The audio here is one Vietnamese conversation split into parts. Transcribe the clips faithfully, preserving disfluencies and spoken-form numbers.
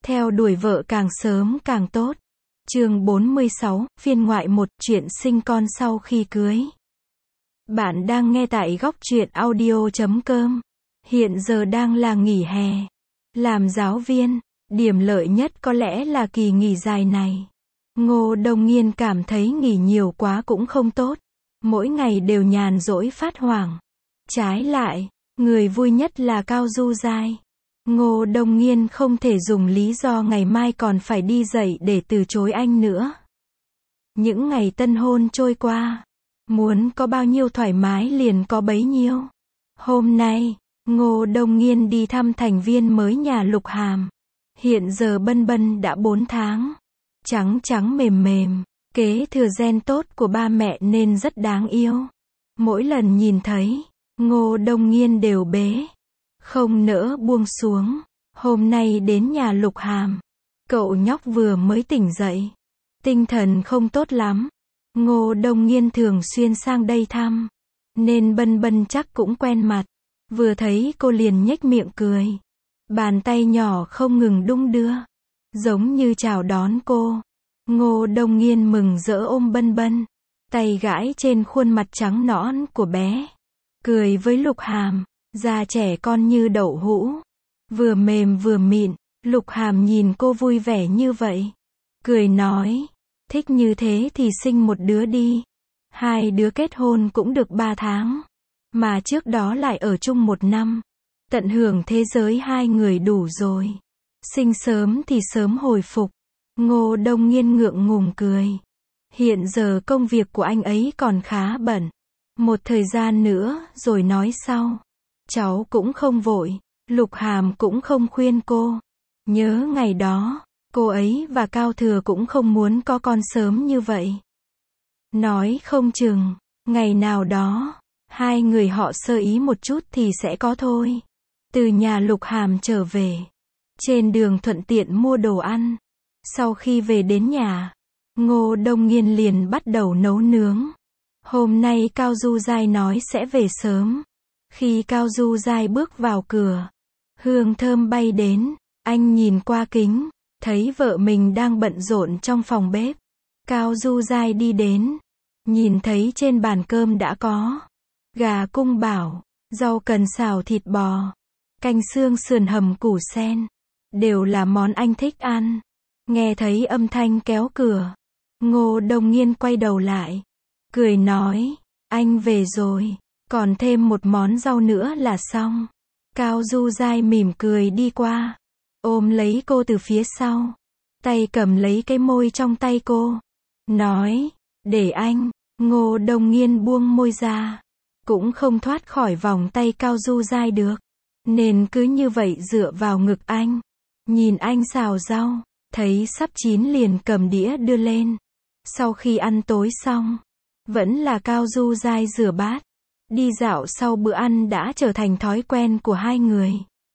Theo đuổi vợ càng sớm càng tốt. Chương bốn mươi sáu, phiên ngoại một, chuyện sinh con sau khi cưới. Bạn đang nghe tại góc truyện audio chấm com. Hiện giờ đang là nghỉ hè. Làm giáo viên, điểm lợi nhất có lẽ là kỳ nghỉ dài này. Ngô Đông Nghiên cảm thấy nghỉ nhiều quá cũng không tốt. Mỗi ngày đều nhàn rỗi phát hoảng. Trái lại, người vui nhất là Cao Du Giai. Ngô Đông Nghiên không thể dùng lý do ngày mai còn phải đi dạy để từ chối anh nữa. Những ngày tân hôn trôi qua, muốn có bao nhiêu thoải mái liền có bấy nhiêu. Hôm nay, Ngô Đông Nghiên đi thăm thành viên mới nhà Lục Hàm. Hiện giờ Bân Bân đã bốn tháng. Trắng trắng mềm mềm, kế thừa gen tốt của ba mẹ nên rất đáng yêu. Mỗi lần nhìn thấy, Ngô Đông Nghiên đều bế. Không nỡ buông xuống. Hôm nay đến nhà Lục Hàm. Cậu nhóc vừa mới tỉnh dậy. Tinh thần không tốt lắm. Ngô Đông Nghiên thường xuyên sang đây thăm. Nên Bân Bân chắc cũng quen mặt. Vừa thấy cô liền nhếch miệng cười. Bàn tay nhỏ không ngừng đung đưa. Giống như chào đón cô. Ngô Đông Nghiên mừng rỡ ôm Bân Bân. Tay gãi trên khuôn mặt trắng nõn của bé. Cười với Lục Hàm. Da trẻ con như đậu hũ. Vừa mềm vừa mịn. Lục Hàm nhìn cô vui vẻ như vậy. Cười nói. Thích như thế thì sinh một đứa đi. Hai đứa kết hôn cũng được ba tháng. Mà trước đó lại ở chung một năm. Tận hưởng thế giới hai người đủ rồi. Sinh sớm thì sớm hồi phục. Ngô Đông Nghiên ngượng ngùng cười. Hiện giờ công việc của anh ấy còn khá bận. Một thời gian nữa rồi nói sau. Cháu cũng không vội. Lục Hàm cũng không khuyên cô. Nhớ ngày đó, cô ấy và Cao Thừa cũng không muốn có con sớm như vậy. Nói không chừng, ngày nào đó, hai người họ sơ ý một chút thì sẽ có thôi. Từ nhà Lục Hàm trở về. Trên đường thuận tiện mua đồ ăn. Sau khi về đến nhà, Ngô Đông Nghiên liền bắt đầu nấu nướng. Hôm nay Cao Du Giai nói sẽ về sớm. Khi Cao Du Giai bước vào cửa, hương thơm bay đến, anh nhìn qua kính, thấy vợ mình đang bận rộn trong phòng bếp. Cao Du Giai đi đến, nhìn thấy trên bàn cơm đã có gà cung bảo, rau cần xào thịt bò, canh xương sườn hầm củ sen, đều là món anh thích ăn. Nghe thấy âm thanh kéo cửa, Ngô Đông Nghiên quay đầu lại, cười nói, anh về rồi. Còn thêm một món rau nữa là xong. Cao Du Giai mỉm cười đi qua. Ôm lấy cô từ phía sau. Tay cầm lấy cái môi trong tay cô. Nói, để anh. Ngô Đông Nghiên buông môi ra. Cũng không thoát khỏi vòng tay Cao Du Giai được. Nên cứ như vậy dựa vào ngực anh. Nhìn anh xào rau. Thấy sắp chín liền cầm đĩa đưa lên. Sau khi ăn tối xong. Vẫn là Cao Du Giai rửa bát. Đi dạo sau bữa ăn đã trở thành thói quen của hai người.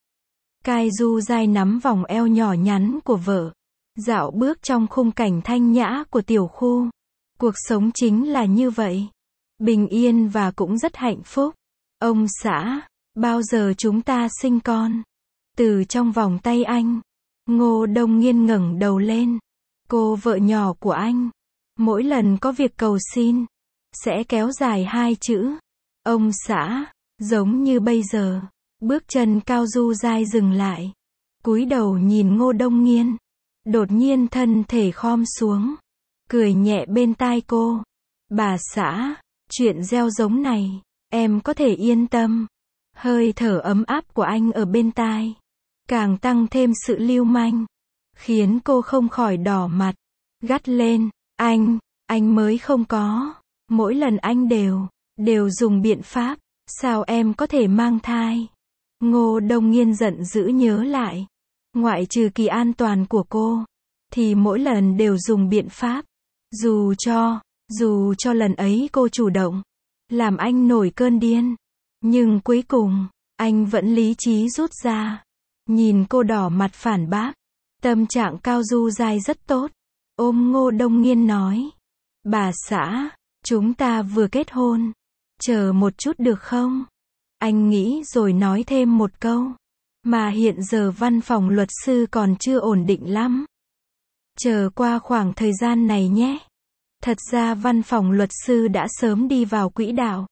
Cao Du Giai nắm vòng eo nhỏ nhắn của vợ. Dạo bước trong khung cảnh thanh nhã của tiểu khu. Cuộc sống chính là như vậy. Bình yên và cũng rất hạnh phúc. Ông xã, bao giờ chúng ta sinh con? Từ trong vòng tay anh, Ngô Đông Nghiên ngẩng đầu lên. Cô vợ nhỏ của anh, mỗi lần có việc cầu xin, sẽ kéo dài hai chữ. Ông xã, giống như bây giờ. Bước chân Cao Du Giai dừng lại. Cúi đầu nhìn Ngô Đông Nghiên. Đột nhiên thân thể khom xuống. Cười nhẹ bên tai cô. Bà xã, chuyện gieo giống này, em có thể yên tâm. Hơi thở ấm áp của anh ở bên tai. Càng tăng thêm sự lưu manh. Khiến cô không khỏi đỏ mặt. Gắt lên, anh, anh mới không có. Mỗi lần anh đều... đều dùng biện pháp, sao em có thể mang thai? Ngô Đông Nghiên giận dữ nhớ lại. Ngoại trừ kỳ an toàn của cô, thì mỗi lần đều dùng biện pháp. Dù cho, dù cho lần ấy cô chủ động, làm anh nổi cơn điên. Nhưng cuối cùng, anh vẫn lý trí rút ra. Nhìn cô đỏ mặt phản bác. Tâm trạng Cao Du Giai rất tốt. Ôm Ngô Đông Nghiên nói. Bà xã, chúng ta vừa kết hôn. Chờ một chút được không? Anh nghĩ rồi nói thêm một câu. Mà hiện giờ văn phòng luật sư còn chưa ổn định lắm. Chờ qua khoảng thời gian này nhé. Thật ra văn phòng luật sư đã sớm đi vào quỹ đạo.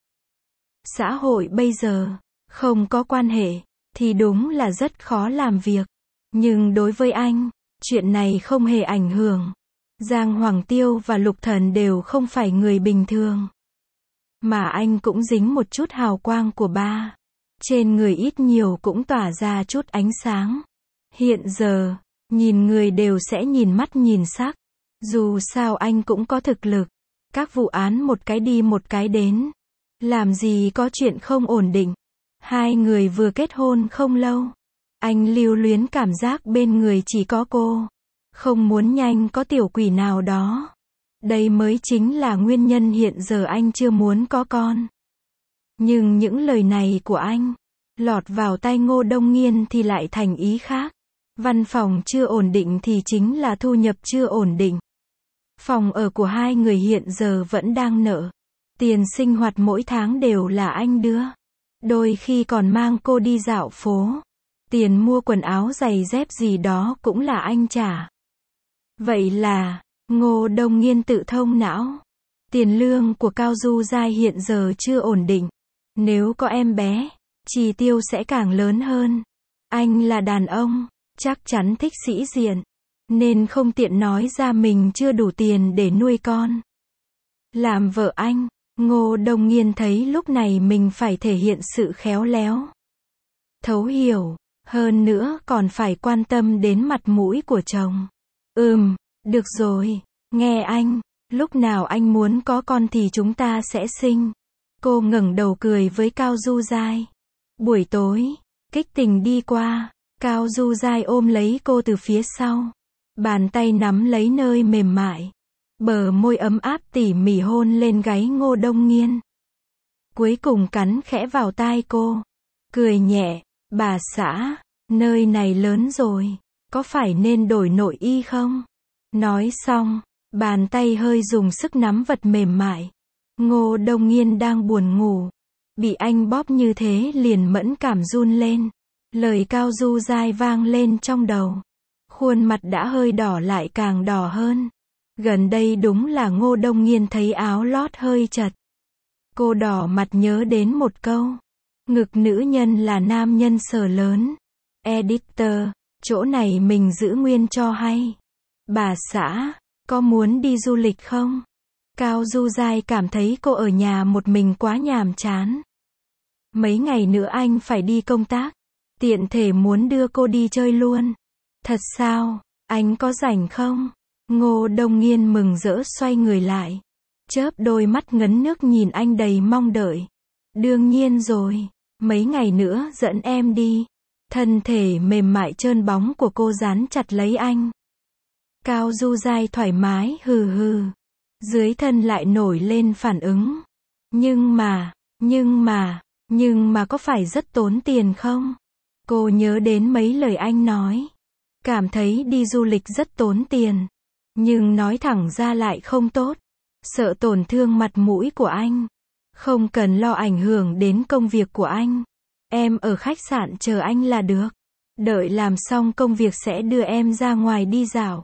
Xã hội bây giờ, không có quan hệ, thì đúng là rất khó làm việc. Nhưng đối với anh, chuyện này không hề ảnh hưởng. Giang Hoàng Tiêu và Lục Thần đều không phải người bình thường. Mà anh cũng dính một chút hào quang của ba. Trên người ít nhiều cũng tỏa ra chút ánh sáng. Hiện giờ, nhìn người đều sẽ nhìn mắt nhìn sắc. Dù sao anh cũng có thực lực. Các vụ án một cái đi một cái đến. Làm gì có chuyện không ổn định. Hai người vừa kết hôn không lâu. Anh lưu luyến cảm giác bên người chỉ có cô. Không muốn nhanh có tiểu quỷ nào đó. Đây mới chính là nguyên nhân hiện giờ anh chưa muốn có con. Nhưng những lời này của anh, lọt vào tai Ngô Đông Nghiên thì lại thành ý khác. Văn phòng chưa ổn định thì chính là thu nhập chưa ổn định. Phòng ở của hai người hiện giờ vẫn đang nợ. Tiền sinh hoạt mỗi tháng đều là anh đưa. Đôi khi còn mang cô đi dạo phố. Tiền mua quần áo giày dép gì đó cũng là anh trả. Vậy là, Ngô Đông Nghiên tự thông não. Tiền lương của Cao Du Giai hiện giờ chưa ổn định. Nếu có em bé, chi tiêu sẽ càng lớn hơn. Anh là đàn ông, chắc chắn thích sĩ diện. Nên không tiện nói ra mình chưa đủ tiền để nuôi con. Làm vợ anh, Ngô Đông Nghiên thấy lúc này mình phải thể hiện sự khéo léo. Thấu hiểu, hơn nữa còn phải quan tâm đến mặt mũi của chồng. Ừm, được rồi, nghe anh, lúc nào anh muốn có con thì chúng ta sẽ sinh. Cô ngẩng đầu cười với Cao Du Giai. Buổi tối, kích tình đi qua, Cao Du Giai ôm lấy cô từ phía sau. Bàn tay nắm lấy nơi mềm mại. Bờ môi ấm áp tỉ mỉ hôn lên gáy Ngô Đông Nghiên. Cuối cùng cắn khẽ vào tai cô. Cười nhẹ, bà xã, nơi này lớn rồi, có phải nên đổi nội y không? Nói xong, bàn tay hơi dùng sức nắm vật mềm mại. Ngô Đông Nghiên đang buồn ngủ. Bị anh bóp như thế liền mẫn cảm run lên. Lời Cao Du Giai vang lên trong đầu. Khuôn mặt đã hơi đỏ lại càng đỏ hơn. Gần đây đúng là Ngô Đông Nghiên thấy áo lót hơi chật. Cô đỏ mặt nhớ đến một câu. Ngực nữ nhân là nam nhân sở lớn. Editor, chỗ này mình giữ nguyên cho hay. Bà xã, có muốn đi du lịch không? Cao Du Giai cảm thấy cô ở nhà một mình quá nhàm chán. Mấy ngày nữa anh phải đi công tác. Tiện thể muốn đưa cô đi chơi luôn. Thật sao, anh có rảnh không? Ngô Đông Nghiên mừng rỡ xoay người lại. Chớp đôi mắt ngấn nước nhìn anh đầy mong đợi. Đương nhiên rồi, mấy ngày nữa dẫn em đi. Thân thể mềm mại trơn bóng của cô dán chặt lấy anh. Cao Du Giai thoải mái hừ hừ. Dưới thân lại nổi lên phản ứng. Nhưng mà, nhưng mà, nhưng mà có phải rất tốn tiền không? Cô nhớ đến mấy lời anh nói. Cảm thấy đi du lịch rất tốn tiền. Nhưng nói thẳng ra lại không tốt. Sợ tổn thương mặt mũi của anh. Không cần lo ảnh hưởng đến công việc của anh. Em ở khách sạn chờ anh là được. Đợi làm xong công việc sẽ đưa em ra ngoài đi dạo.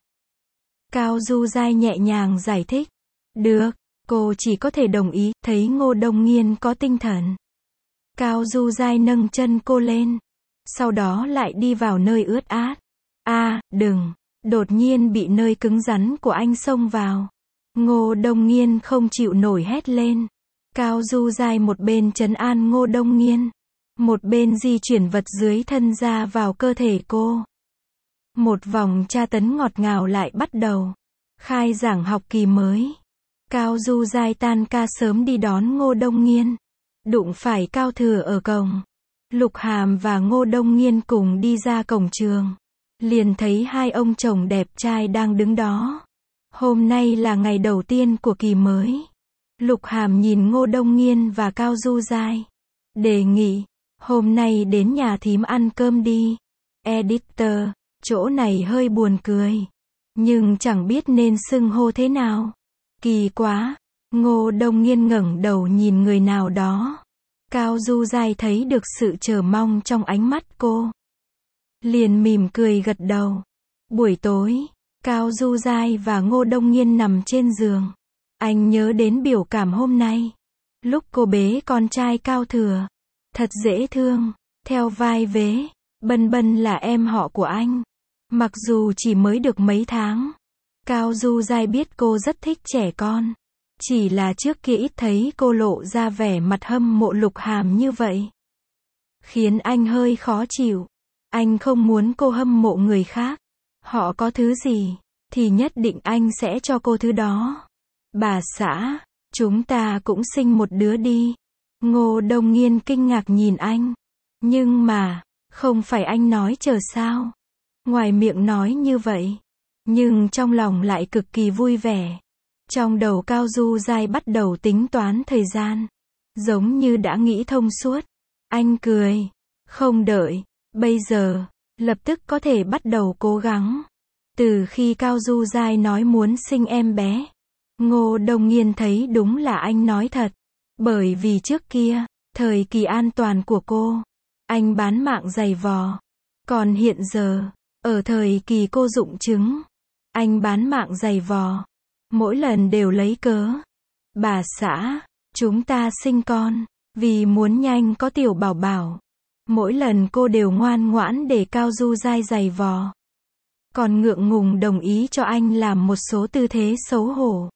Cao Du Giai nhẹ nhàng giải thích. Được, cô chỉ có thể đồng ý, thấy Ngô Đông Nghiên có tinh thần. Cao Du Giai nâng chân cô lên. Sau đó lại đi vào nơi ướt át. À, đừng. Đột nhiên bị nơi cứng rắn của anh xông vào. Ngô Đông Nghiên không chịu nổi hét lên. Cao Du Giai một bên trấn an Ngô Đông Nghiên. Một bên di chuyển vật dưới thân ra vào cơ thể cô. Một vòng tra tấn ngọt ngào lại bắt đầu. Khai giảng học kỳ mới. Cao Du Giai tan ca sớm đi đón Ngô Đông Nghiên. Đụng phải Cao Thừa ở cổng. Lục Hàm và Ngô Đông Nghiên cùng đi ra cổng trường. Liền thấy hai ông chồng đẹp trai đang đứng đó. Hôm nay là ngày đầu tiên của kỳ mới. Lục Hàm nhìn Ngô Đông Nghiên và Cao Du Giai. Đề nghị, hôm nay đến nhà thím ăn cơm đi. Editor, chỗ này hơi buồn cười. Nhưng chẳng biết nên xưng hô thế nào. Kỳ quá. Ngô Đông Nghiên ngẩng đầu nhìn người nào đó. Cao Du Giai thấy được sự chờ mong trong ánh mắt cô. liền mỉm cười gật đầu. Buổi tối, Cao Du Giai và Ngô Đông Nghiên nằm trên giường. Anh nhớ đến biểu cảm hôm nay. Lúc cô bế con trai Cao Thừa. Thật dễ thương, theo vai vế. Bân Bân là em họ của anh. Mặc dù chỉ mới được mấy tháng. Cao Du Giai biết cô rất thích trẻ con. Chỉ là trước kia ít thấy cô lộ ra vẻ mặt hâm mộ Lục Hàm như vậy. Khiến anh hơi khó chịu. Anh không muốn cô hâm mộ người khác. Họ có thứ gì, thì nhất định anh sẽ cho cô thứ đó. Bà xã, chúng ta cũng sinh một đứa đi. Ngô Đông Nghiên kinh ngạc nhìn anh. Nhưng mà, không phải anh nói chờ sao? Ngoài miệng nói như vậy, nhưng trong lòng lại cực kỳ vui vẻ. Trong đầu Cao Du Giai bắt đầu tính toán thời gian. Giống như đã nghĩ thông suốt. Anh cười. Không đợi. Bây giờ, lập tức có thể bắt đầu cố gắng. Từ khi Cao Du Giai nói muốn sinh em bé, Ngô Đông Nghiên thấy đúng là anh nói thật. Bởi vì trước kia, thời kỳ an toàn của cô, anh bán mạng giày vò. Còn hiện giờ, ở thời kỳ cô rụng trứng, anh bán mạng giày vò. Mỗi lần đều lấy cớ. Bà xã, chúng ta sinh con, vì muốn nhanh có tiểu bảo bảo. Mỗi lần cô đều ngoan ngoãn để Cao Du Giai giày vò. Còn ngượng ngùng đồng ý cho anh làm một số tư thế xấu hổ.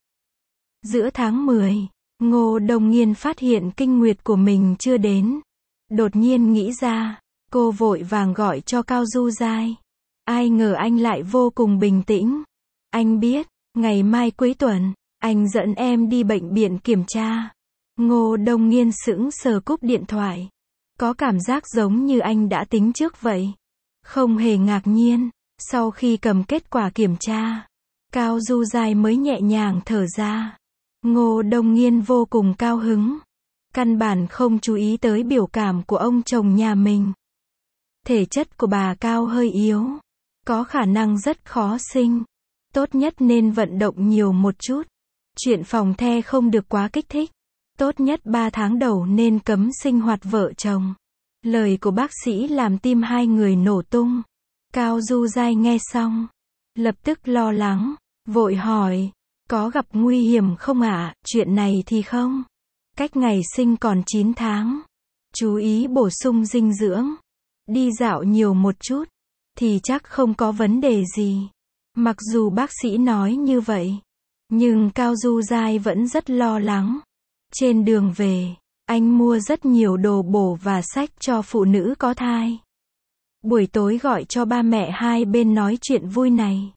Giữa tháng mười, Ngô Đông Nghiên phát hiện kinh nguyệt của mình chưa đến. Đột nhiên nghĩ ra, cô vội vàng gọi cho Cao Du Giai. Ai ngờ anh lại vô cùng bình tĩnh. Anh biết, ngày mai cuối tuần, anh dẫn em đi bệnh viện kiểm tra. Ngô Đông Nghiên sững sờ cúp điện thoại. Có cảm giác giống như anh đã tính trước vậy. Không hề ngạc nhiên. Sau khi cầm kết quả kiểm tra, Cao Du Giai mới nhẹ nhàng thở ra. Ngô Đông Nghiên vô cùng cao hứng. Căn bản không chú ý tới biểu cảm của ông chồng nhà mình. Thể chất của bà Cao hơi yếu. Có khả năng rất khó sinh. Tốt nhất nên vận động nhiều một chút. Chuyện phòng the không được quá kích thích. Tốt nhất ba tháng đầu nên cấm sinh hoạt vợ chồng. Lời của bác sĩ làm tim hai người nổ tung. Cao Du Giai nghe xong, lập tức lo lắng, vội hỏi, có gặp nguy hiểm không ạ? À? Chuyện này thì không. Cách ngày sinh còn chín tháng. Chú ý bổ sung dinh dưỡng. Đi dạo nhiều một chút, thì chắc không có vấn đề gì. Mặc dù bác sĩ nói như vậy, nhưng Cao Du Giai vẫn rất lo lắng. Trên đường về, anh mua rất nhiều đồ bổ và sách cho phụ nữ có thai. Buổi tối gọi cho ba mẹ hai bên nói chuyện vui này.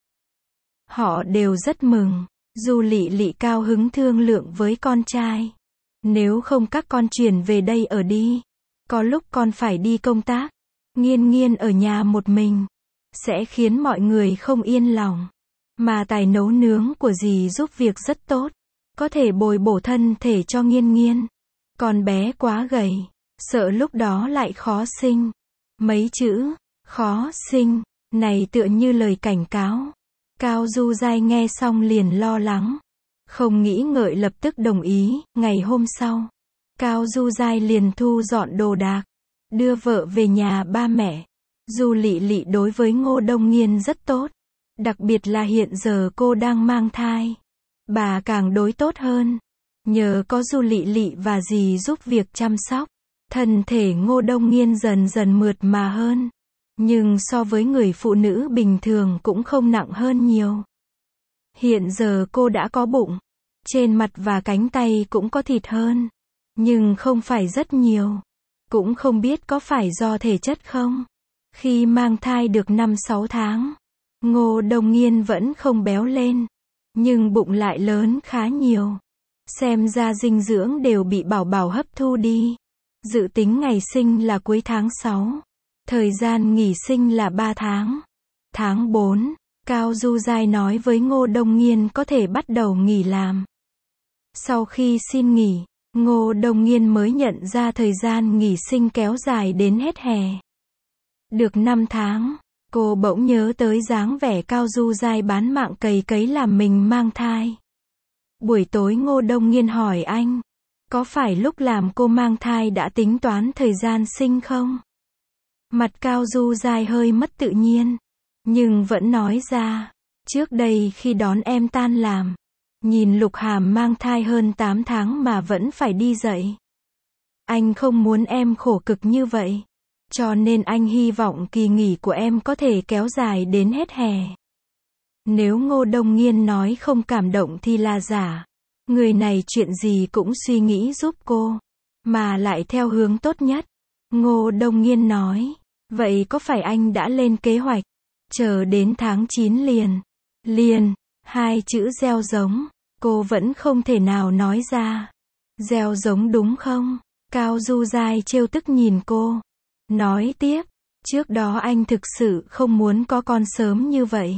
Họ đều rất mừng. Du Lị Lị cao hứng thương lượng với con trai. Nếu không các con chuyển về đây ở đi. Có lúc con phải đi công tác. Nghiên Nghiên ở nhà một mình. Sẽ khiến mọi người không yên lòng. Mà tài nấu nướng của dì giúp việc rất tốt. Có thể bồi bổ thân thể cho Nghiên Nghiên. Con bé quá gầy. Sợ lúc đó lại khó sinh. Mấy chữ, khó sinh, này tựa như lời cảnh cáo. Cao Du Giai nghe xong liền lo lắng. Không nghĩ ngợi lập tức đồng ý. Ngày hôm sau, Cao Du Giai liền thu dọn đồ đạc. Đưa vợ về nhà ba mẹ. Du Lị Lị đối với Ngô Đông Nghiên rất tốt. Đặc biệt là hiện giờ cô đang mang thai. Bà càng đối tốt hơn. Nhờ có Du Lị Lị và dì giúp việc chăm sóc. Thân thể Ngô Đông Nghiên dần dần mượt mà hơn. Nhưng so với người phụ nữ bình thường cũng không nặng hơn nhiều. Hiện giờ cô đã có bụng. Trên mặt và cánh tay cũng có thịt hơn. Nhưng không phải rất nhiều. Cũng không biết có phải do thể chất không. Khi mang thai được năm sáu tháng, Ngô Đông Nghiên vẫn không béo lên. Nhưng bụng lại lớn khá nhiều. Xem ra dinh dưỡng đều bị bảo bảo hấp thu đi. Dự tính ngày sinh là cuối tháng sáu. Thời gian nghỉ sinh là ba tháng. Tháng bốn, Cao Du Giai nói với Ngô Đông Nghiên có thể bắt đầu nghỉ làm. Sau khi xin nghỉ, Ngô Đông Nghiên mới nhận ra thời gian nghỉ sinh kéo dài đến hết hè. Được năm tháng, cô bỗng nhớ tới dáng vẻ Cao Du Giai bán mạng cày cấy làm mình mang thai. Buổi tối Ngô Đông Nghiên hỏi anh, có phải lúc làm cô mang thai đã tính toán thời gian sinh không? Mặt Cao Du Giai hơi mất tự nhiên, nhưng vẫn nói ra, trước đây khi đón em tan làm, nhìn Lục Hàm mang thai hơn tám tháng mà vẫn phải đi dậy. Anh không muốn em khổ cực như vậy, cho nên anh hy vọng kỳ nghỉ của em có thể kéo dài đến hết hè. Nếu Ngô Đông Nghiên nói không cảm động thì là giả. Người này chuyện gì cũng suy nghĩ giúp cô, mà lại theo hướng tốt nhất. Ngô Đông Nghiên nói, vậy có phải anh đã lên kế hoạch, chờ đến tháng chín liền, liền, hai chữ gieo giống, cô vẫn không thể nào nói ra. Gieo giống đúng không? Cao Du Giai trêu tức nhìn cô, nói tiếp, trước đó anh thực sự không muốn có con sớm như vậy.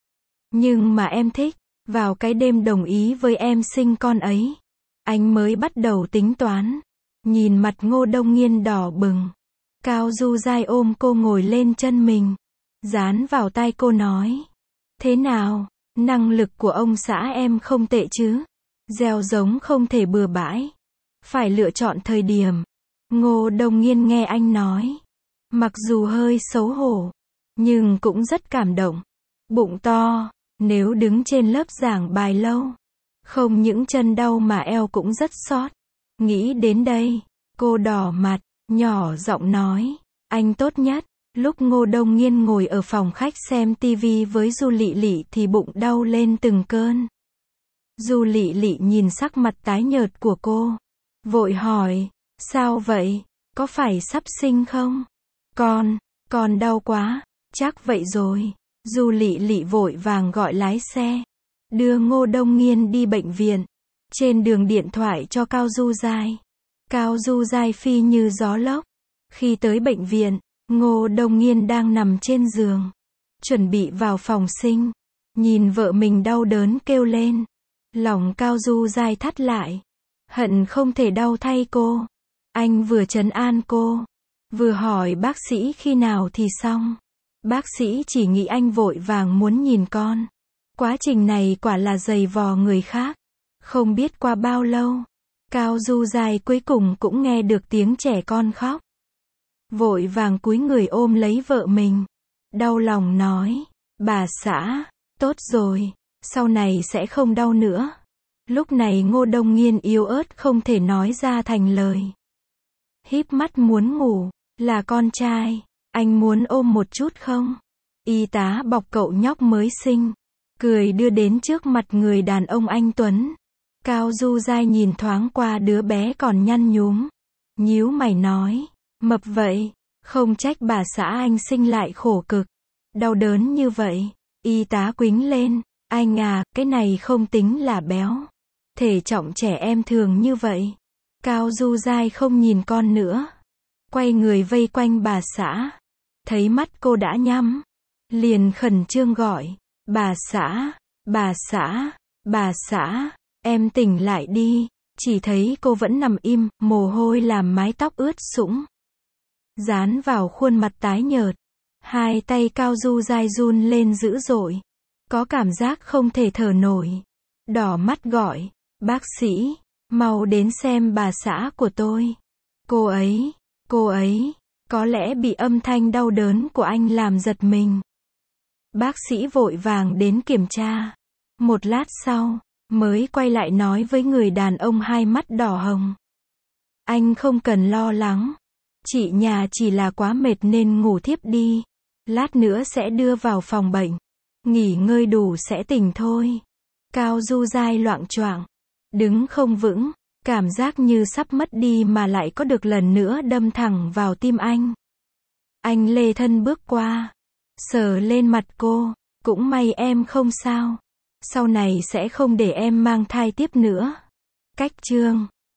Nhưng mà em thích, vào cái đêm đồng ý với em sinh con ấy, anh mới bắt đầu tính toán. Nhìn mặt Ngô Đông Nghiên đỏ bừng, Cao Du Giai ôm cô ngồi lên chân mình, dán vào tai cô nói, thế nào, năng lực của ông xã em không tệ chứ, gieo giống không thể bừa bãi, phải lựa chọn thời điểm. Ngô Đông Nghiên nghe anh nói, mặc dù hơi xấu hổ, nhưng cũng rất cảm động. Bụng to, nếu đứng trên lớp giảng bài lâu, không những chân đau mà eo cũng rất xót. Nghĩ đến đây, cô đỏ mặt, nhỏ giọng nói, anh tốt nhất. Lúc Ngô Đông Nghiên ngồi ở phòng khách xem tivi với Du Lị Lị thì bụng đau lên từng cơn. Du Lị Lị nhìn sắc mặt tái nhợt của cô, vội hỏi, sao vậy, có phải sắp sinh không? Con, con đau quá, chắc vậy rồi. Du Lị Lị vội vàng gọi lái xe, đưa Ngô Đông Nghiên đi bệnh viện. Trên đường điện thoại cho Cao Du Giai. Cao Du Giai phi như gió lốc. Khi tới bệnh viện, Ngô Đông Nghiên đang nằm trên giường, chuẩn bị vào phòng sinh. Nhìn vợ mình đau đớn kêu lên, lòng Cao Du Giai thắt lại, hận không thể đau thay cô. Anh vừa trấn an cô, vừa hỏi bác sĩ khi nào thì xong. Bác sĩ chỉ nghĩ anh vội vàng muốn nhìn con. Quá trình này quả là dày vò người khác. Không biết qua bao lâu, Cao Du Giai cuối cùng cũng nghe được tiếng trẻ con khóc. Vội vàng cúi người ôm lấy vợ mình, đau lòng nói, bà xã, tốt rồi, sau này sẽ không đau nữa. Lúc này Ngô Đông Nghiên yếu ớt không thể nói ra thành lời. Híp mắt muốn ngủ, là con trai, anh muốn ôm một chút không? Y tá bọc cậu nhóc mới sinh, cười đưa đến trước mặt người đàn ông anh tuấn. Cao Du Giai nhìn thoáng qua đứa bé còn nhăn nhúm, nhíu mày nói, mập vậy, không trách bà xã anh sinh lại khổ cực, đau đớn như vậy. Y tá quĩnh lên, anh à, cái này không tính là béo, thể trọng trẻ em thường như vậy. Cao Du Giai không nhìn con nữa, quay người vây quanh bà xã, thấy mắt cô đã nhắm, liền khẩn trương gọi, bà xã, bà xã, bà xã, em tỉnh lại đi. Chỉ thấy cô vẫn nằm im, mồ hôi làm mái tóc ướt sũng, dán vào khuôn mặt tái nhợt. Hai tay Cao Du Giai run lên dữ dội, có cảm giác không thể thở nổi. Đỏ mắt gọi, bác sĩ, mau đến xem bà xã của tôi. Cô ấy, cô ấy, có lẽ bị âm thanh đau đớn của anh làm giật mình. Bác sĩ vội vàng đến kiểm tra. Một lát sau, mới quay lại nói với người đàn ông hai mắt đỏ hồng. Anh không cần lo lắng. Chị nhà chỉ là quá mệt nên ngủ thiếp đi. Lát nữa sẽ đưa vào phòng bệnh. Nghỉ ngơi đủ sẽ tỉnh thôi. Cao Du Giai loạng choạng, đứng không vững, cảm giác như sắp mất đi mà lại có được lần nữa đâm thẳng vào tim anh. Anh lê thân bước qua, sờ lên mặt cô, cũng may em không sao. Sau này sẽ không để em mang thai tiếp nữa. Cách chương